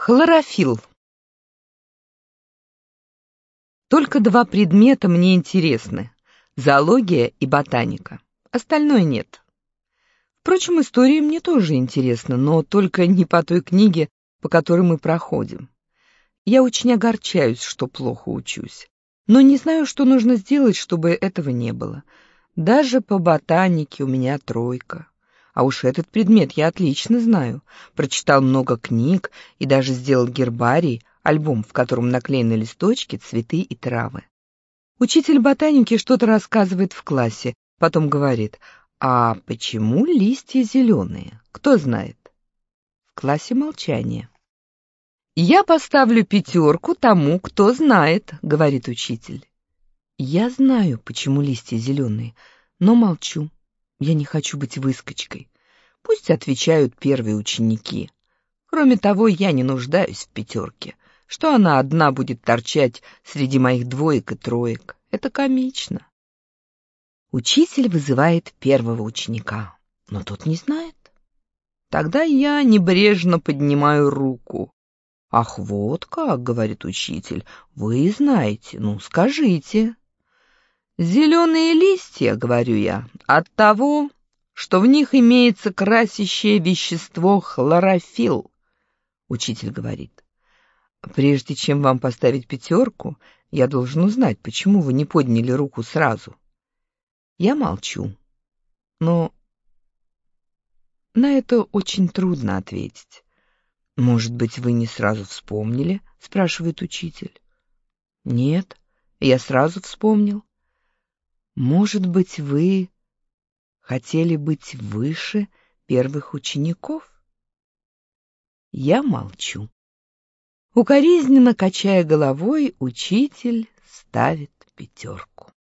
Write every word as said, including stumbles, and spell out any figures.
Хлорофилл. Только два предмета мне интересны — зоология и ботаника. Остальное нет. Впрочем, история мне тоже интересна, но только не по той книге, по которой мы проходим. Я очень огорчаюсь, что плохо учусь, но не знаю, что нужно сделать, чтобы этого не было. Даже по ботанике у меня тройка. А уж этот предмет я отлично знаю. Прочитал много книг и даже сделал гербарий, альбом, в котором наклеены листочки, цветы и травы. Учитель ботаники что-то рассказывает в классе, потом говорит: «А почему листья зеленые? Кто знает?» В классе молчание. «Я поставлю пятерку тому, кто знает», — говорит учитель. Я знаю, почему листья зеленые, но молчу. Я не хочу быть выскочкой. Пусть отвечают первые ученики. Кроме того, я не нуждаюсь в пятерке. Что она одна будет торчать среди моих двоек и троек? Это комично. Учитель вызывает первого ученика, но тот не знает. Тогда я небрежно поднимаю руку. «Ах, вот как», — говорит учитель, — «вы знаете, ну скажите». «Зеленые листья, — говорю я, — от того, что в них имеется красящее вещество хлорофилл». Учитель говорит: «Прежде чем вам поставить пятерку, я должен узнать, почему вы не подняли руку сразу». Я молчу, но на это очень трудно ответить. «Может быть, вы не сразу вспомнили?» — спрашивает учитель. «Нет, я сразу вспомнил». «Может быть, вы хотели быть выше первых учеников?» Я молчу. Укоризненно качая головой, учитель ставит пятерку.